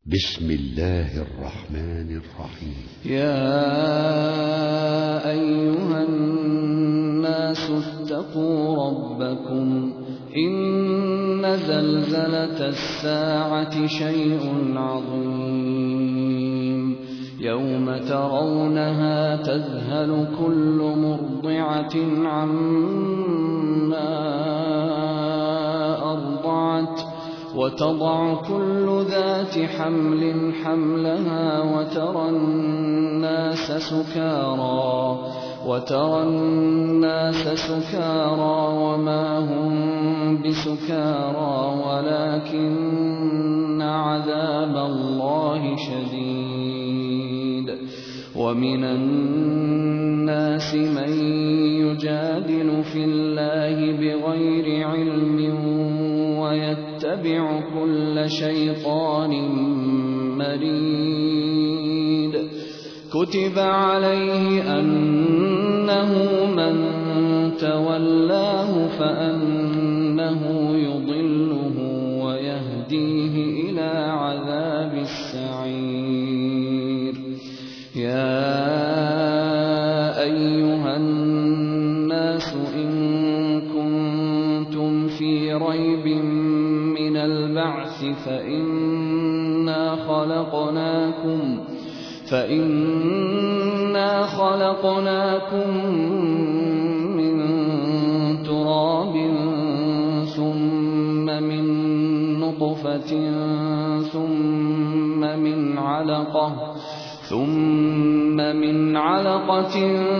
بسم الله الرحمن الرحيم. يا أيها الناس اتقوا ربكم إن زلزلة الساعة شيء عظيم يوم ترونها تذهل كل مرضعة عما أرضعت وتضع كل ذات حمل حملها وترى الناس سكارى وما هم بسكارى ولكن عذاب الله شديد. ومن الناس من يجادل في الله بغير علم ويتبع كل شيطان مريد. كتب عليه أنه من تولاه فأنه يضله ويهديه إلى عذاب السعير. يا أيها الناس إن كنتم في ريب من البعث فإنا خلقناكم من تراب ثم من نطفة ثم من علقة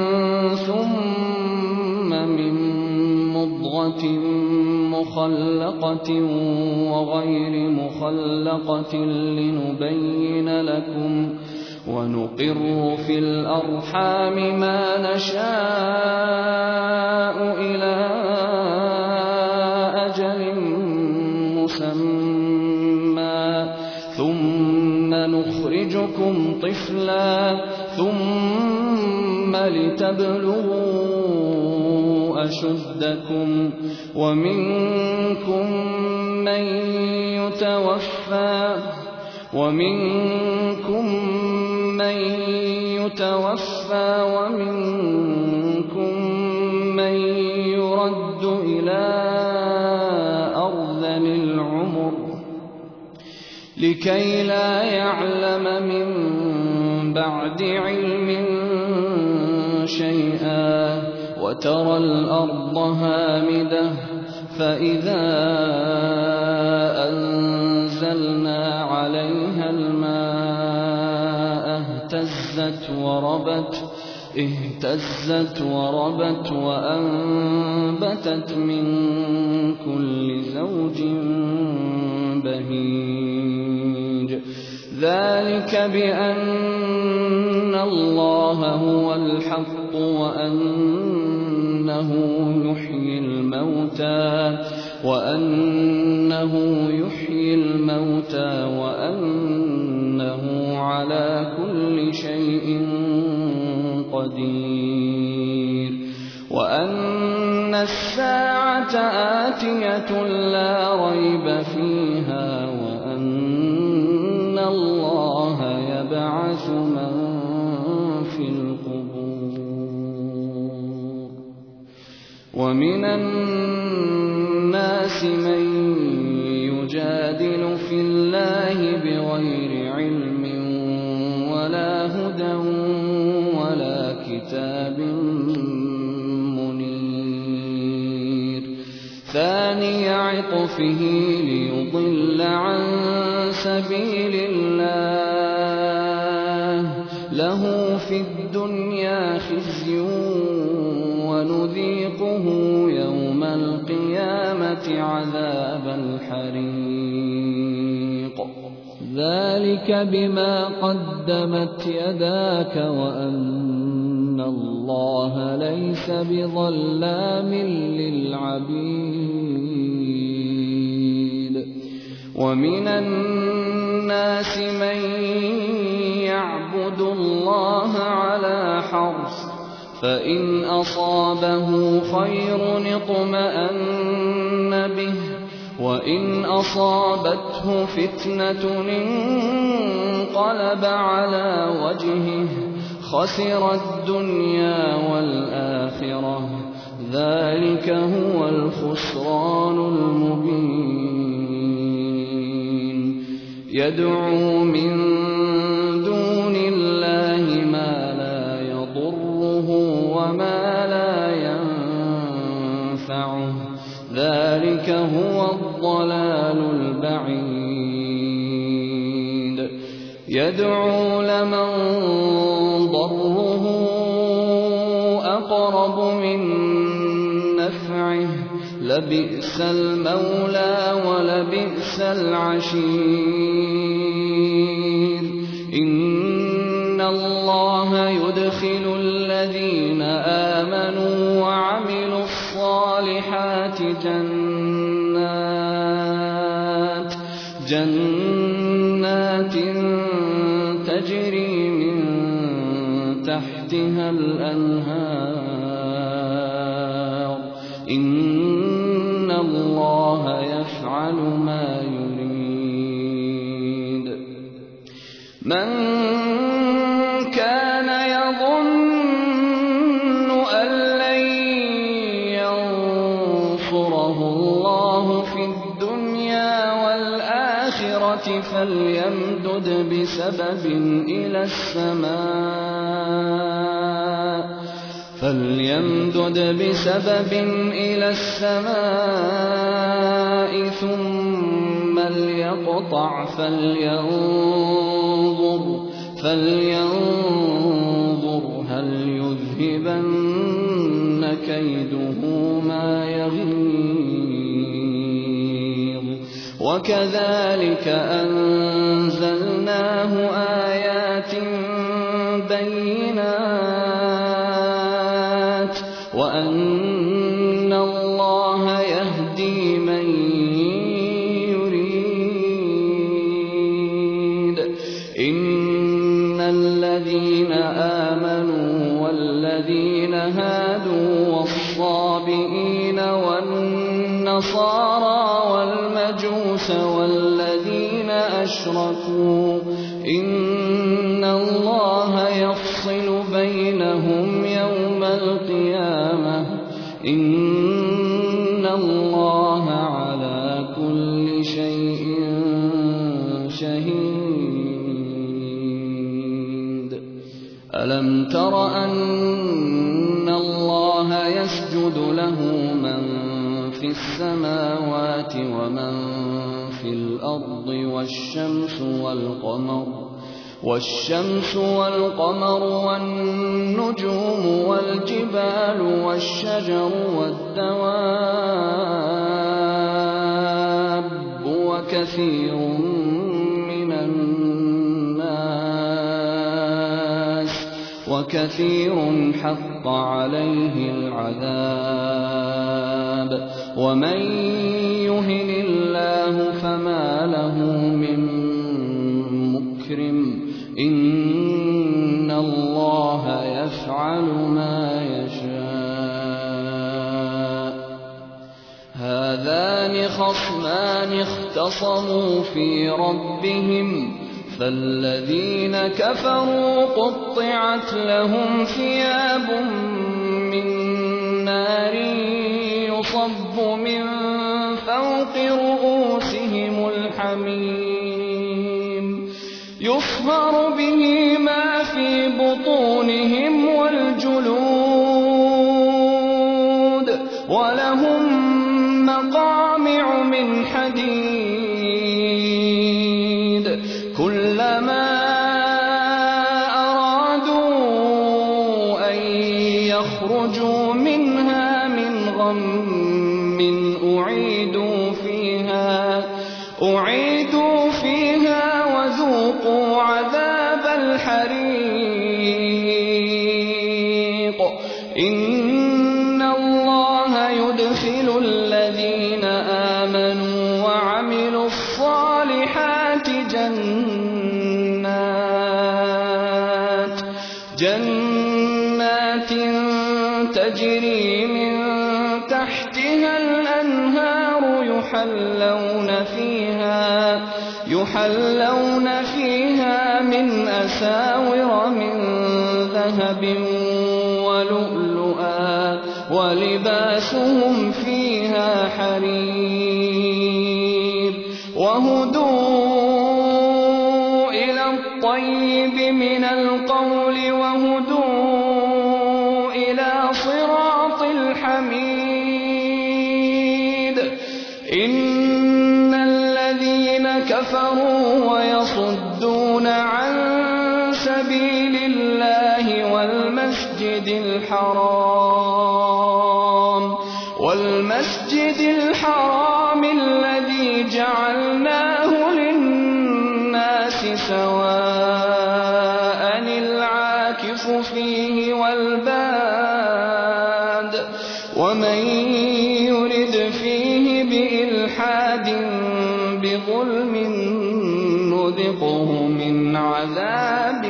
ثم من مضغة مخلقة وغير مخلقة لنبين لكم ونقر في الأرحام ما نشاء إلى أجل مسمى ثم نخرجكم طفلا ثم لتبلغوا أشدكم ومنكم من يتوفى ومنكم من يرد إلى أرذل العمر لكي لا يعلم من بعد علم شيئا. وترى الأرض هامدة فإذا أنزلنا عليها الماء اهتزت وربت وأنبتت من كل زوج بهيج. ذلك بأن الله هو الحق وأنه يحيي الموتى وأنه على كل شيء قدير. وأن الساعة آتية لا ريب فيها وأن الله يبعث من في القبور. ومن الناس من يجادل في الله بغير علم ولا هدى ولا كتاب منير. ثاني عطفه ليضل عن سبيل الله له في الدنيا خزي ونذيقه يوم القيامة عذاب الحريق. ذلك بما قدمت يداك وأن الله ليس بظلام للعبيد. ومن الناس من يعبد الله على حرف فإن أصابه خير اطمأن به وإن أصابته فتنة انقلب على وجهه خسر الدنيا والآخرة ذلك هو الخسران المبين يدعو من دون الله ما لا يضره وما لا ينفعه ذلك هو الضلال البعيد يدعو لمن ضره أقرب من نفعه لبئس المولى ولبئس العشير إن الله يدخل الذين آمنوا وعملوا الصالحات جنات تجري من تحتها الأنهار إن الله يفعل ما يريد من كان يظن أن لن ينصره الله في الدنيا والآخرة فليمدد بسبب إلى السماء ثم ليقطع فلينظر هل يذهبن كيده ما يغيظ وكذلك أنزلناه آيات بينات وأن الله يهدي من يريد إن الذين آمنوا والذين هادوا والصابئين والنصارى والمجوس والذين أشركوا إن الله يفصل بينهم يوم القيامة إن الله على كل شيء شهيد ألم تر أن الله يسجد له من في السماوات ومن في الأرض والشمس والقمر والنجوم والجبال والشجر والدواب وكثير من الناس وكثير حق عليه العذاب ومن يهن الله فما له من مكرم إن الله يفعل ما يشاء هذان خصمان اختصموا في ربهم فالذين كفروا قطعت لهم ثياب من نار يصب من فوق رؤوسهم الحميم يصهر به ما في بطونهم والجلود ولهم مقامع من حديد كلما أرادوا أن يخرجوا منها من غم أعيدوا فيها وذوقوا عذاب الحريق إن الله يدخل الذين آمنوا وعملوا الصالحات جنات تجري من تحتها الأنهار يحلون فيها من أساور من ذهب ولؤلؤا ولباسهم فيها حرير وهدوا إلى الطيب من القول وهدوا إلى صراط الحميد إن الذين كفروا ويصدون عن سبيل الله والمسجد الحرام الذي جعلناه للناس سواء العاكف فيه والباد ومن يرد فيه بإلحاد بظلم نذقه من عذاب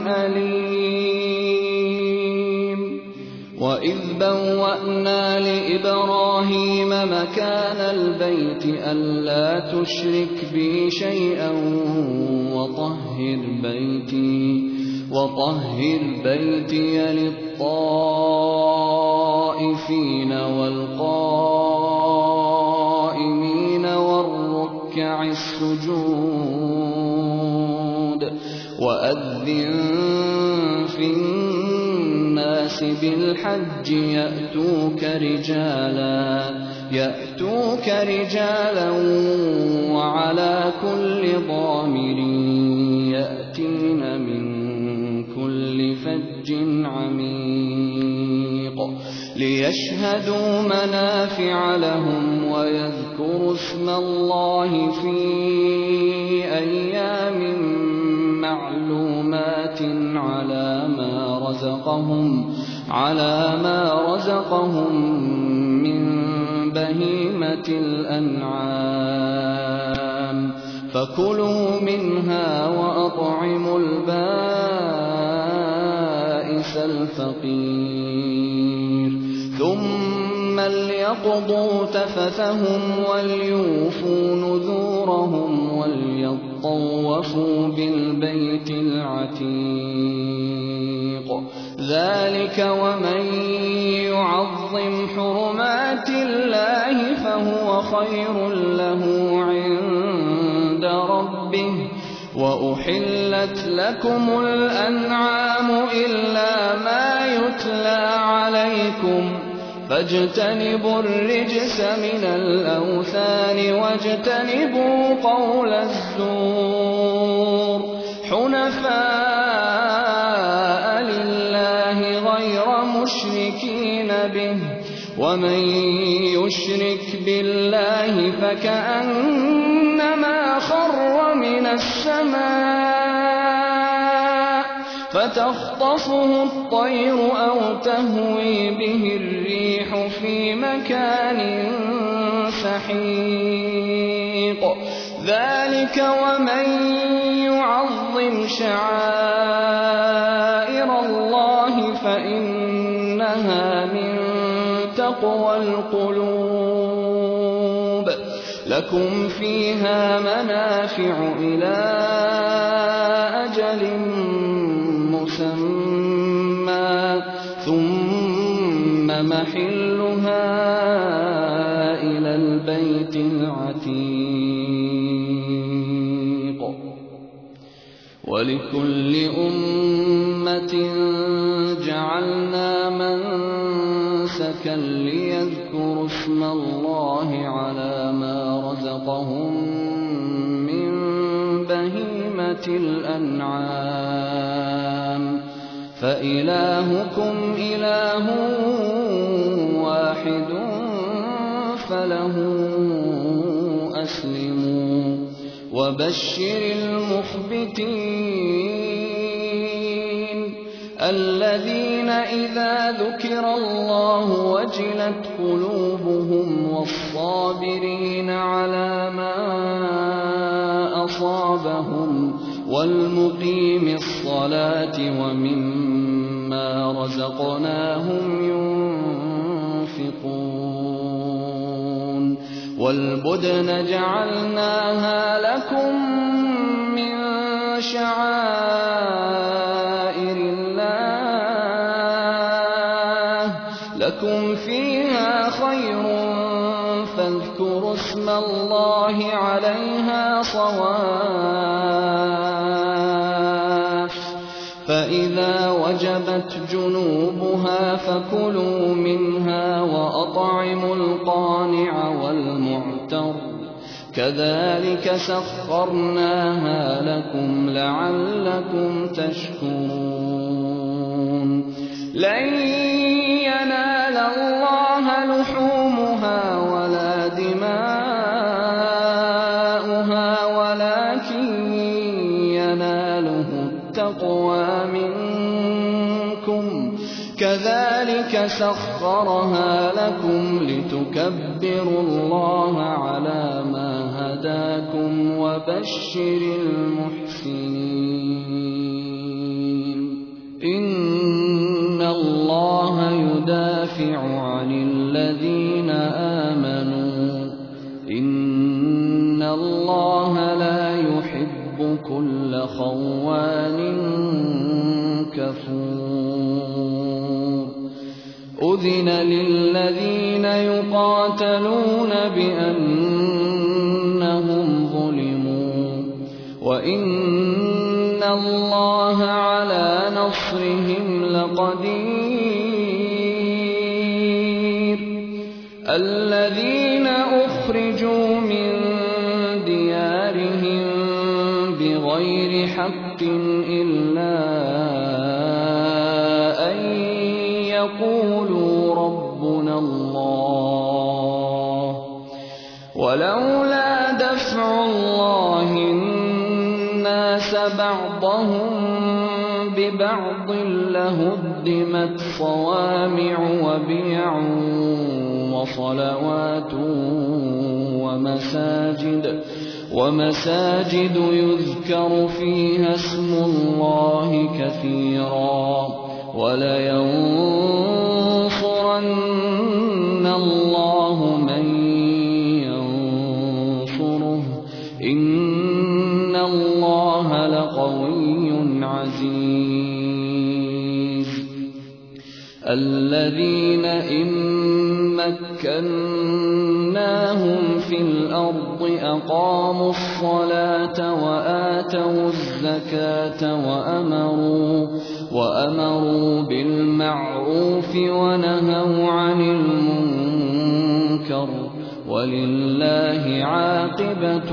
أليم وإذ بوأنا لإبراهيم مكان البيت ألا تشرك بي شيئا وطهر بيتي للطائفين والقائمين والركع السجود وأذن في الناس بالحج يأتوك رجالا وعلى كل ضامر يأتين من كل فج عميق ليشهدوا منافع لهم ويذكروا اسم الله في أيام معلومات على ما رزقهم من بهيمة الأنعام فكلوا منها وأطعموا البائس الفقير ثم ليقضوا تفثهم وليوفوا نذورهم وليطوفوا بالبيت العتيق ذلك ومن يعظم حرمات الله فهو خير له عند ربه وأحلت لكم الأنعام إلا ما يتلى عليكم فاجتنبوا الرجس من الأوثان واجتنبوا قول الزور حنفاء لله غير مشركين به ومن يشرك بالله فكأنما خر من السماء فتخطفه الطير أو تهوي به الريح في مكان سحيق ذلك ومن يعظم شعائر الله فإنها من تقوى القلوب لكم فيها منافع إلى أجل مسمى ثم محلها إلى البيت العتيق ولكل أمة جعلنا منسكا ليذكروا اسم الله على ما رزقهم من بهيمة الأنعام فإلهكم إله واحد فله أسلموا وبشر المخبتين الذين إذا ذكر الله وجلت قلوبهم والصابرين على ما أصابهم والمقيم الصلاة ومما رزقناهم ينفقون والبدن جعلناها لكم من شعائر الله لكم فيها خير فاذكروا اسم الله عليها صواف فإذا وجبت جنوبها فكلوا منها وأطعموا القانع والمعتر كذلك سخرناها لكم لعلكم تشكرون لن ينال الله لحومها ولا دماؤها ولكن يناله التقوى منكم كذلك سخرها لكم لتكبروا الله على ما هداكم وبشر المحسنين إن الله يدافع عن الذين آمنوا إن الله لا يحب كل خوان كفور أذن للذين يقاتلون بأنهم ظلموا وإن الله على نصرهم لقدير الذين أخرجوا من ديارهم بغير حق إلا أن يقولوا ربنا الله ولولا دفع الله الناس بعضهم ببعض لهدمت صوامع وبيع وصلوات ومساجد يذكر فيها اسم الله كثيرا ولينصرن الله من ينصره إن الله لقوي عزيز الذين إن مكناهم في الأرض أقاموا الصلاة وآتوا الزكاة وأمروا بالمعروف ونهوا عن المنكر ولله عاقبة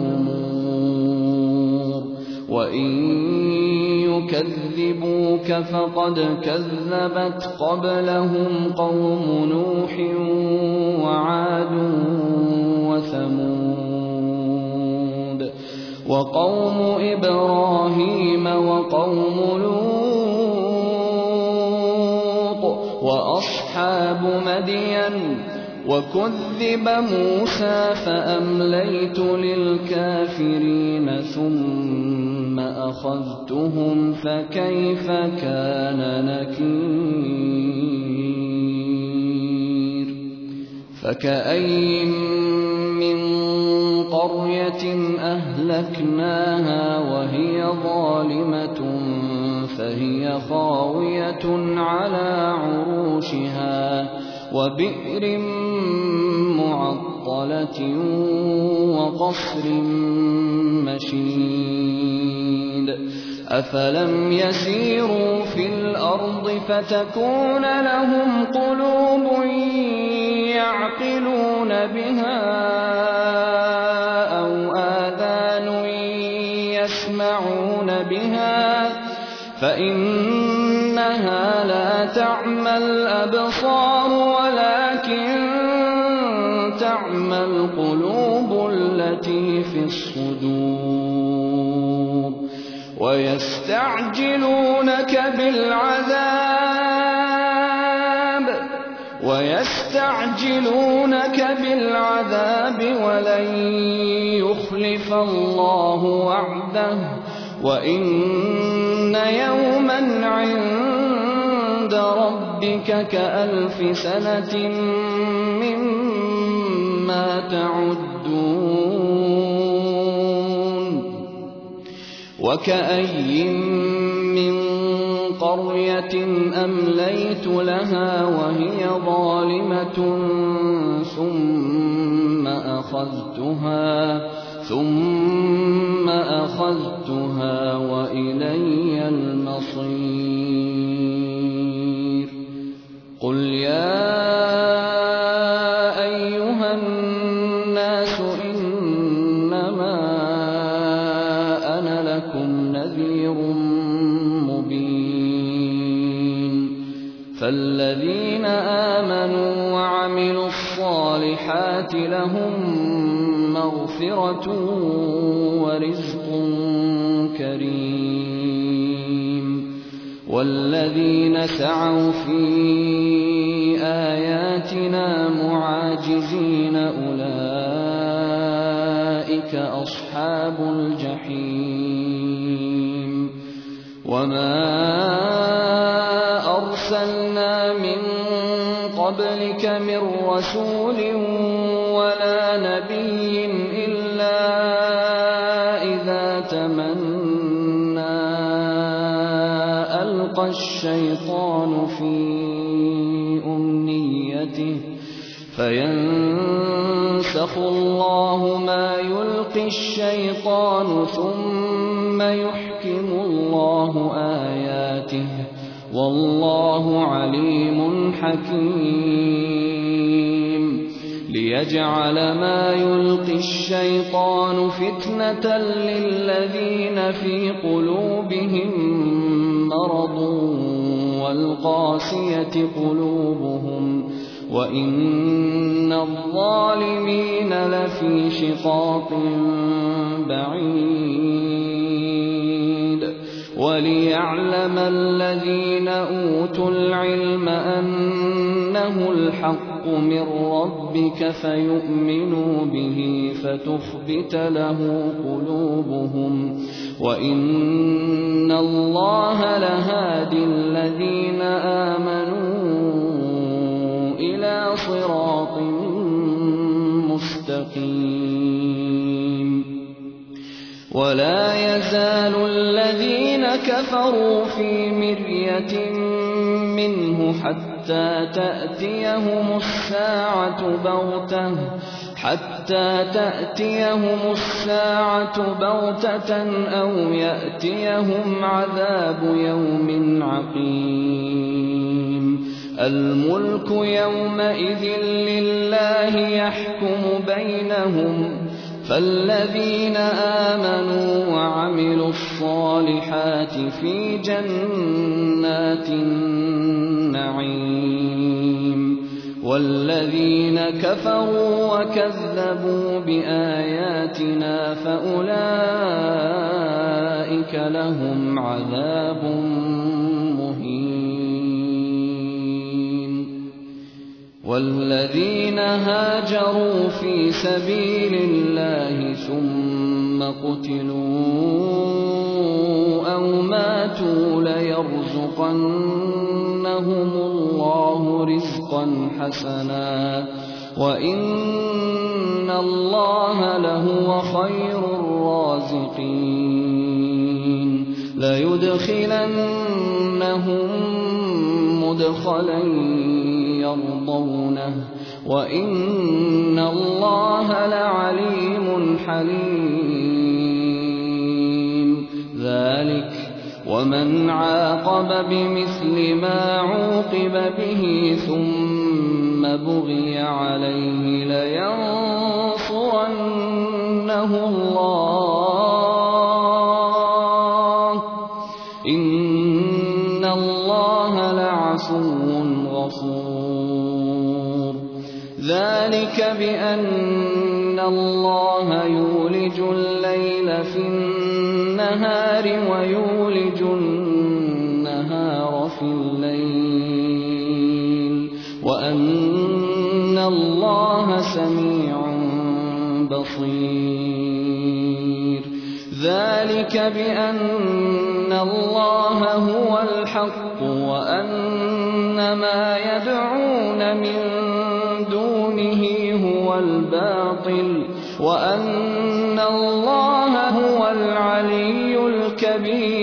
الأمور وإن يكذبوك فقد كذبت قبلهم قوم نوح وعاد وثمود وقوم إبراهيم وقوم لوط وأصحاب مدين وكذب موسى فأمليت للكافرين ثم أخذتهم فكيف كان نكير فكأين من قرية أهلكناها وهي ظالمة فهي خاوية على عروشها وبئر معطلة وقصر مشيد أفلم يسيروا في الأرض فتكون لهم قلوب يعقلون بها أو آذان يسمعون بها فإنها لا تعمى الأبصار ولكن تعمى القلوب التي في الصدور ويستعجلونك بالعذاب ولن يخلف الله وعده وإن يوما عند ربك كألف سنة مما تعدون وكأي من قرية أمليت لها وهي ظالمة ثم أخذتها وإلي المصير. قل يا أيها الناس إنما أنا لكم نذير مبين. فالذين آمنوا وعملوا الصالحات لهم مغفرة ورزق كريم. والذين سعوا في آياتنا معاجزين أولئك أصحاب الجحيم. وما أرسلنا من قبلك من رسول ولا نبي إلا إذا تمنى ألقى الشيطان في أمنيته فينسخ الله ما يلقي الشيطان ثم يحكم الله آياته والله عليم حكيم. ليجعل ما يلقي الشيطان فتنة للذين في قلوبهم مرض والقاسية قلوبهم وإن الظالمين لفي شقاق بعيد. وليعلم الذين أوتوا العلم أنه الحق من ربك فيؤمنوا به فتخبت له قلوبهم وإن الله لهادي الذين آمنوا إلى صراط مستقيم. ولا يزال الذين كفروا في مرية منه حتى تأتيهم الساعة بغتة أو يأتيهم عذاب يوم عقيم. الملك يومئذ لله يحكم بينهم فالذين آمنوا وعملوا الصالحات في جنات النعيم. والذين كفروا وكذبوا بآياتنا فأولئك لهم عذاب مهين. والذين هاجروا في سبيل الله ثم قتلوا أو ماتوا ليرزقنهم الله رزقا حسنا وإن الله لهو خير الرازقين. ليدخلنهم مدخلا يرضونه وإن الله لعليم حليم. ذلك ومن عاقب بمثل ما عوقب به ثم بغي عليه لينصرنه الله إن الله لعفو غفور. ذلك بأن الله يولج الليل في النهار ويولج النهار في الليل وأن الله سميع بصير. ذلك بأن الله هو الحق وأن ما يدعون من دونه هو الباطل وأن الله هو العلي الكبير.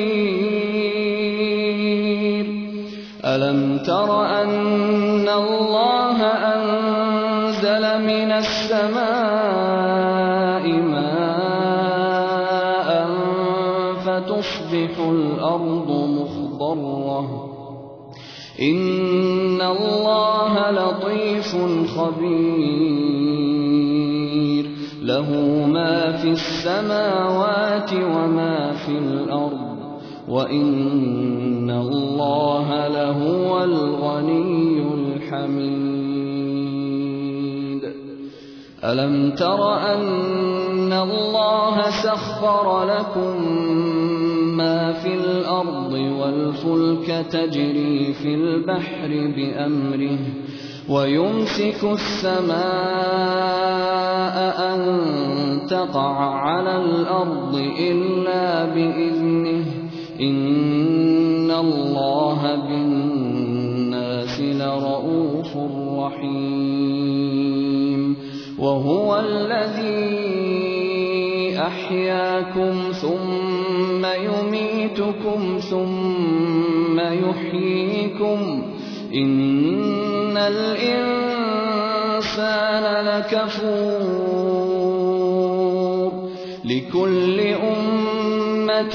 ألم تر أن الله أنزل من السماء ماء فتصبح الأرض مخضرة إن الله لطيف خبير له ما في السماوات وما في الأرض وإن الله لهو الغني الحميد ألم تر أن الله سخر لكم ما في الأرض والفلك تجري في البحر بأمره ويمسك السماء أن تقع على الأرض إلا بإذنه إن الله بالناس لرءوف رحيم وهو الذي أحياكم ثم يميتكم ثم يحييكم إن الإنسان لكفور لكل أمة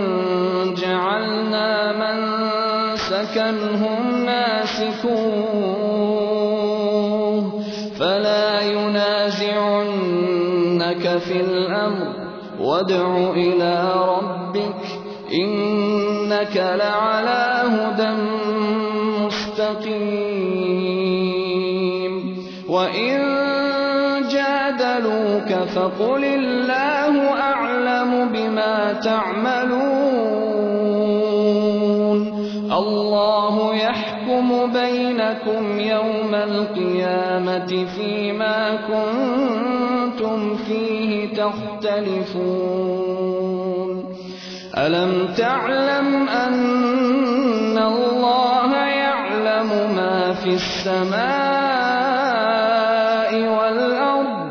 جعلنا منسكا هم ناسكوه فلا ينازعنك في الأمر وادع إلى ربك إنك لعلى هدى مستقيم وإن جادلوك فقل الله أعلم بما تعملون الله يحكم بينكم يوم القيامة فيما كنتم فيه تختلفون ألم تعلم أن الله يعلم ما في السماء والأرض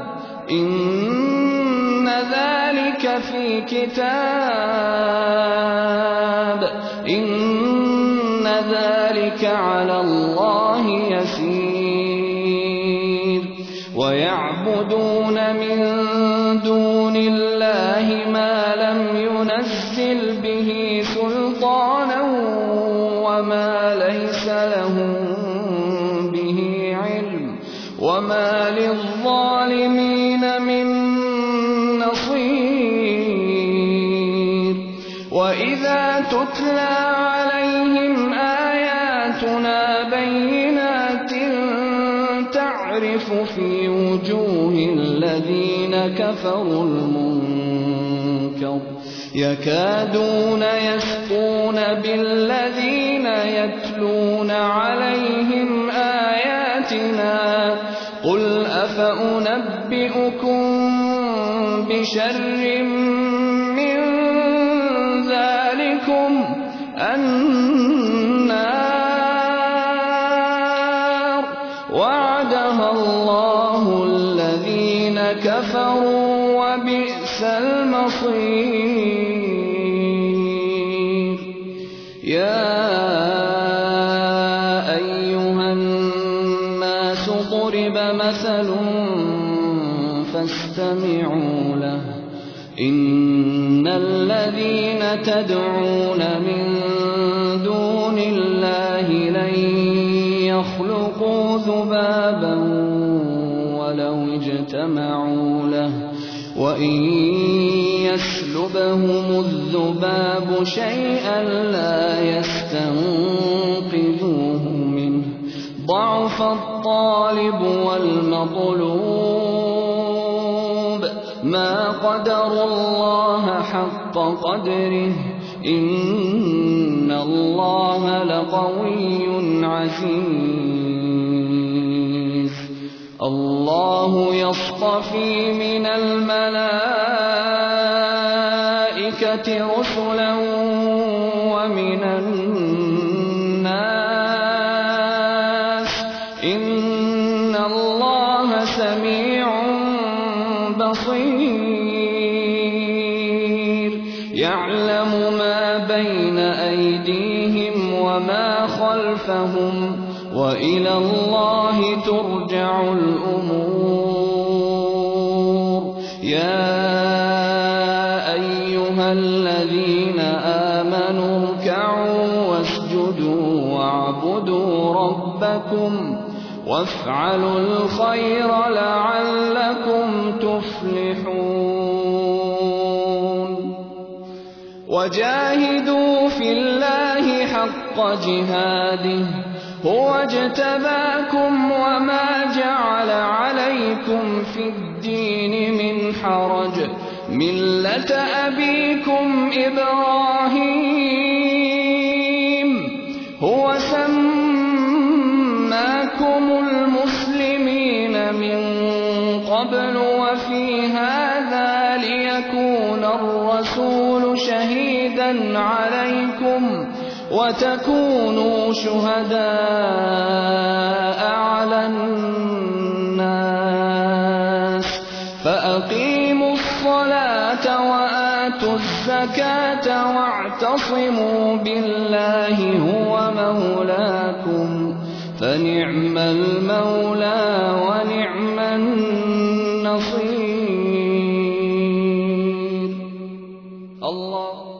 إن ذلك في كتاب إن ذلك على الله يسير ويعبدون من دون الله ما لم ينزل به سلطانا وما ليس لهم به علم وما للظالمين من نصير وإذا تتلى عليهم آياتنا بينات تعرف في وجوه الذين كفروا المنكر يكادون يسقون بالذين يتلون عليهم آياتنا قل أفأنبئكم بشر من ذلكم النار وعدها الله الذين كفروا وبئس المصير يا أيها الناس ضرب مثل فاستمعوا له إن الذين تدعون من دون الله لن يخلقوا ذبابا ولو اجتمعوا له وإن يسلبهم الذباب شيئا لا يستنقذوه منه ضعف الطالب والمطلوب ما قدروا الله حق قدره إن الله لقوي عزيز الله يصطفي من الملائكة رسلا ومن الناس إن الله سميع بصير يعلم ما بين بين أيديهم وما خلفهم وإلى الله ترجع الأمور. يا أيها الذين آمنوا اركعوا واسجدوا واعبدوا ربكم وافعلوا الخير لعلكم تفلحون. وجاهدوا في الله حق جهاده هو اجتباكم وما جعل عليكم في الدين من حرج ملة أبيكم إبراهيم هو سماكم المسلمين من قبل وفي هذا ليكون الرسول شهيدا عليكم وتكونوا شهداء على الناس. فأقيموا الصلاة وآتوا الزكاة واعتصموا بالله هو مولاكم فنعم المولى ونعم النصير. الله